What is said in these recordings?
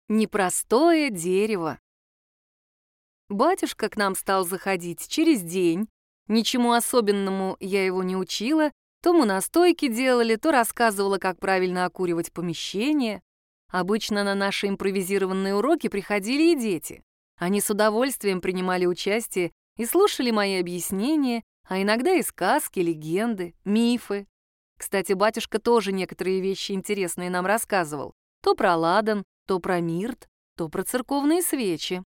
Непростое дерево. Батюшка к нам стал заходить через день. Ничему особенному я его не учила. То мы настойки делали, то рассказывала, как правильно окуривать помещение. Обычно на наши импровизированные уроки приходили и дети. Они с удовольствием принимали участие и слушали мои объяснения, а иногда и сказки, легенды, мифы. Кстати, батюшка тоже некоторые вещи интересные нам рассказывал. То про ладан, то про мирт, то про церковные свечи.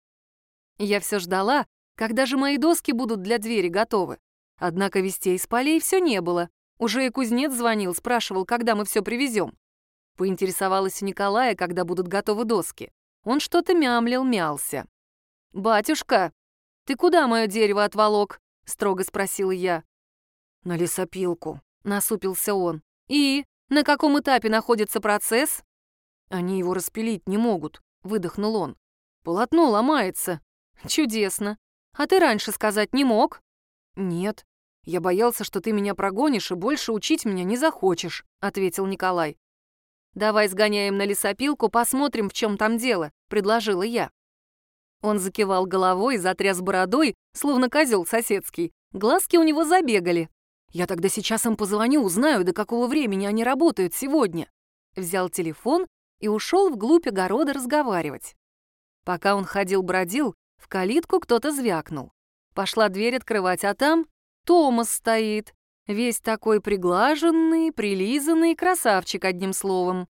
Я все ждала, когда же мои доски будут для двери готовы. Однако вестей из полей все не было. Уже и кузнец звонил, спрашивал, когда мы все привезем. Поинтересовалась у Николая, когда будут готовы доски. Он что-то мямлил, мялся. «Батюшка, ты куда мое дерево отволок?» — строго спросила я. «На лесопилку», — насупился он. «И на каком этапе находится процесс?» «Они его распилить не могут», — выдохнул он. «Полотно ломается». «Чудесно. А ты раньше сказать не мог?» «Нет. Я боялся, что ты меня прогонишь и больше учить меня не захочешь», — ответил Николай. «Давай сгоняем на лесопилку, посмотрим, в чем там дело», — предложила я. Он закивал головой, затряс бородой, словно козел соседский. Глазки у него забегали. «Я тогда сейчас им позвоню, узнаю, до какого времени они работают сегодня». Взял телефон и ушел вглубь огорода разговаривать. Пока он ходил-бродил, в калитку кто-то звякнул. Пошла дверь открывать, а там Томас стоит, весь такой приглаженный, прилизанный, красавчик, одним словом.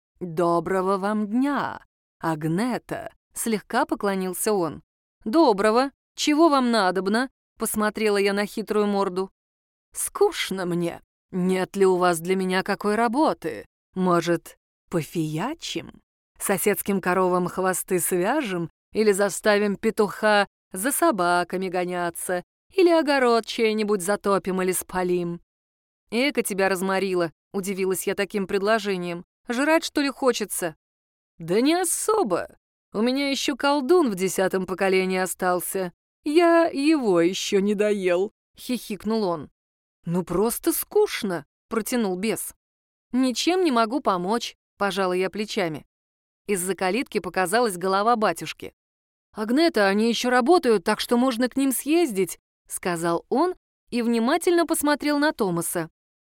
«Доброго вам дня, Агнета», — слегка поклонился он. «Доброго. Чего вам надобно?» — посмотрела я на хитрую морду. «Скучно мне. Нет ли у вас для меня какой работы? Может, пофиячим? Соседским коровам хвосты свяжем или заставим петуха за собаками гоняться, или огород чей-нибудь затопим или спалим?» «Эка тебя разморила», — удивилась я таким предложением. «Жрать, что ли, хочется?» «Да не особо. У меня еще колдун в 10-м поколении остался. Я его еще не доел», — хихикнул он. «Ну просто скучно», — протянул бес. «Ничем не могу помочь», — пожала я плечами. Из-за калитки показалась голова батюшки. «Агнета, они еще работают, так что можно к ним съездить», — сказал он и внимательно посмотрел на Томаса.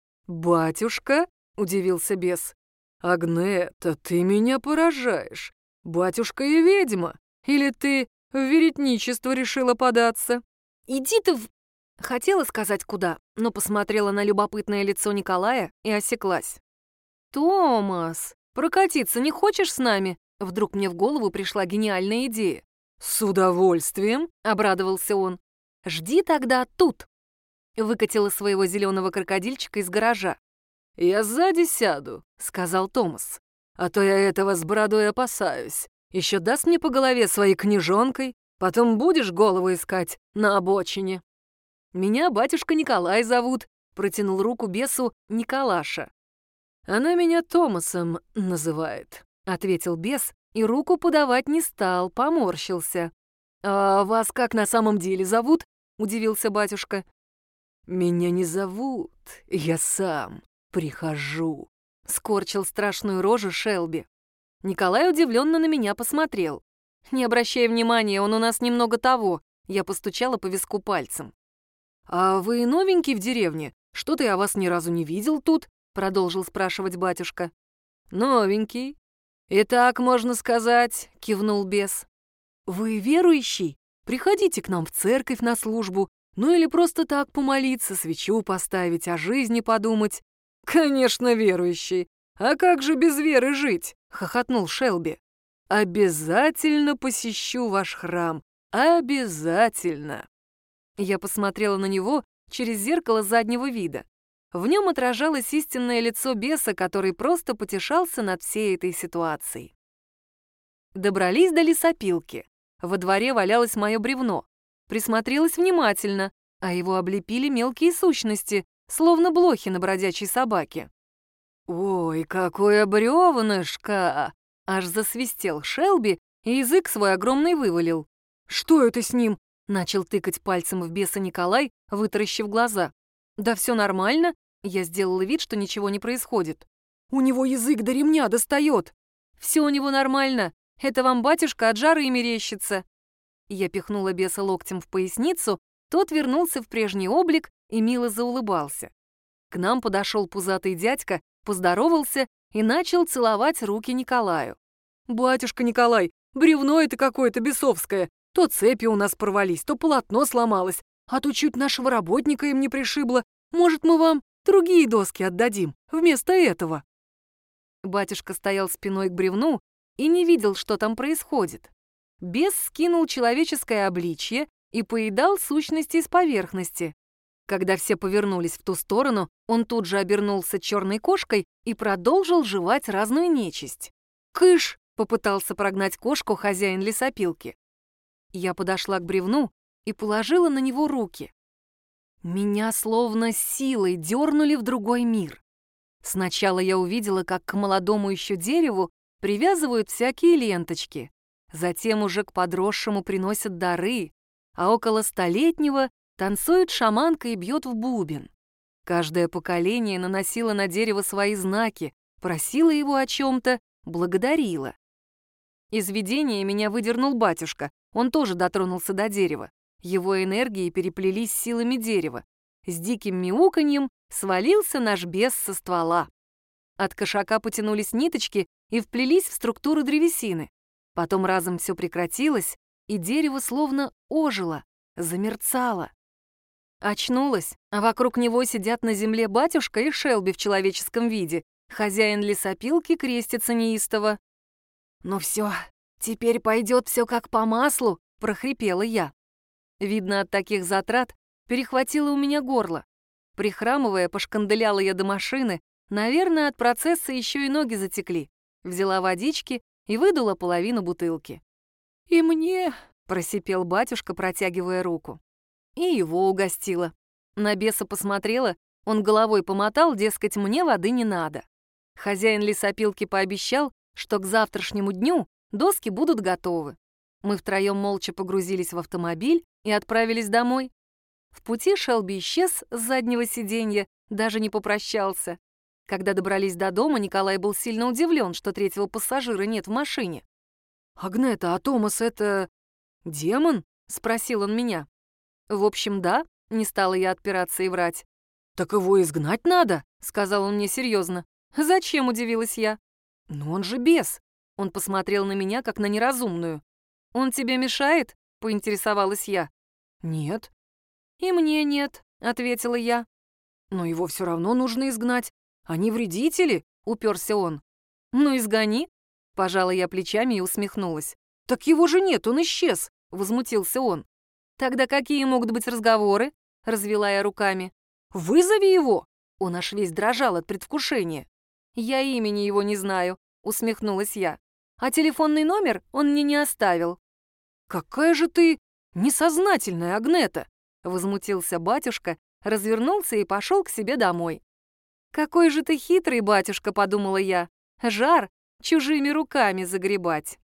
«Батюшка?» — удивился бес. «Агнета, ты меня поражаешь. Батюшка и ведьма. Или ты в веретничество решила податься?» «Иди ты в...» Хотела сказать куда, но посмотрела на любопытное лицо Николая и осеклась. «Томас, прокатиться не хочешь с нами?» Вдруг мне в голову пришла гениальная идея. «С удовольствием», — обрадовался он. «Жди тогда тут», — выкатила своего зеленого крокодильчика из гаража. «Я сзади сяду», — сказал Томас. «А то я этого с бородой опасаюсь. Еще даст мне по голове своей книжонкой, потом будешь голову искать на обочине». «Меня батюшка Николай зовут», — протянул руку бесу Николаша. «Она меня Томасом называет», — ответил бес, и руку подавать не стал, поморщился. «А вас как на самом деле зовут?» — удивился батюшка. «Меня не зовут, я сам прихожу», — скорчил страшную рожу Шелби. Николай удивленно на меня посмотрел. «Не обращай внимания, он у нас немного того», — я постучала по виску пальцем. «А вы новенький в деревне? Что-то я вас ни разу не видел тут», — продолжил спрашивать батюшка. «Новенький. И так можно сказать», — кивнул бес. «Вы верующий? Приходите к нам в церковь на службу, ну или просто так помолиться, свечу поставить, о жизни подумать». «Конечно, верующий. А как же без веры жить?» — хохотнул Шелби. «Обязательно посещу ваш храм. Обязательно». Я посмотрела на него через зеркало заднего вида. В нем отражалось истинное лицо беса, который просто потешался над всей этой ситуацией. Добрались до лесопилки. Во дворе валялось мое бревно. Присмотрелась внимательно, а его облепили мелкие сущности, словно блохи на бродячей собаке. «Ой, какое бревнышко!» Аж засвистел Шелби и язык свой огромный вывалил. «Что это с ним?» — начал тыкать пальцем в беса Николай, вытаращив глаза. «Да все нормально», — я сделала вид, что ничего не происходит. «У него язык до ремня достает». «Все у него нормально, Это вам батюшка от жары мерещится». Я пихнула беса локтем в поясницу, тот вернулся в прежний облик и мило заулыбался. К нам подошел пузатый дядька, поздоровался и начал целовать руки Николаю. «Батюшка Николай, бревно это какое-то бесовское. То цепи у нас порвались, то полотно сломалось, а то чуть нашего работника им не пришибло. Может, мы вам другие доски отдадим вместо этого?» Батюшка стоял спиной к бревну и не видел, что там происходит. Бес скинул человеческое обличье и поедал сущности с поверхности. Когда все повернулись в ту сторону, он тут же обернулся черной кошкой и продолжил жевать разную нечисть. «Кыш!» — попытался прогнать кошку хозяин лесопилки. Я подошла к бревну и положила на него руки. Меня словно силой дернули в другой мир. Сначала я увидела, как к молодому еще дереву привязывают всякие ленточки, затем уже к подросшему приносят дары, а около столетнего танцует шаманка и бьет в бубен. Каждое поколение наносило на дерево свои знаки, просило его о чем-то, благодарило. Из видения меня выдернул батюшка, он тоже дотронулся до дерева. Его энергии переплелись с силами дерева. С диким мяуканьем свалился наш бес со ствола. От кошака потянулись ниточки и вплелись в структуру древесины. Потом разом все прекратилось, и дерево словно ожило, замерцало. Очнулась, а вокруг него сидят на земле батюшка и Шелби в человеческом виде. Хозяин лесопилки крестится неистово. «Ну все, теперь пойдет все как по маслу», — прохрипела я. Видно, от таких затрат перехватило у меня горло. Прихрамывая, пошканделяла я до машины. Наверное, от процесса еще и ноги затекли. Взяла водички и выдула половину бутылки. «И мне», — просипел батюшка, протягивая руку. И его угостила. На беса посмотрела, он головой помотал, дескать, мне воды не надо. Хозяин лесопилки пообещал, что к завтрашнему дню доски будут готовы. Мы втроем молча погрузились в автомобиль и отправились домой. В пути Шелби исчез с заднего сиденья, даже не попрощался. Когда добрались до дома, Николай был сильно удивлен, что третьего пассажира нет в машине. «Агнета, а Томас — это демон?» — спросил он меня. «В общем, да», — не стала я отпираться и врать. «Так его изгнать надо», — сказал он мне серьезно. «Зачем?» — удивилась я. «Ну он же бес». Он посмотрел на меня, как на неразумную. «Он тебе мешает?» — поинтересовалась я. «Нет». «И мне нет», — ответила я. «Но его все равно нужно изгнать. Они вредители», — уперся он. «Ну, изгони», — пожала я плечами и усмехнулась. «Так его же нет, он исчез», — возмутился он. «Тогда какие могут быть разговоры?» — развела я руками. «Вызови его!» — он аж весь дрожал от предвкушения. «Я имени его не знаю», — усмехнулась я. «А телефонный номер он мне не оставил». «Какая же ты несознательная, Агнета!» — возмутился батюшка, развернулся и пошел к себе домой. «Какой же ты хитрый, батюшка», — подумала я. «Жар чужими руками загребать».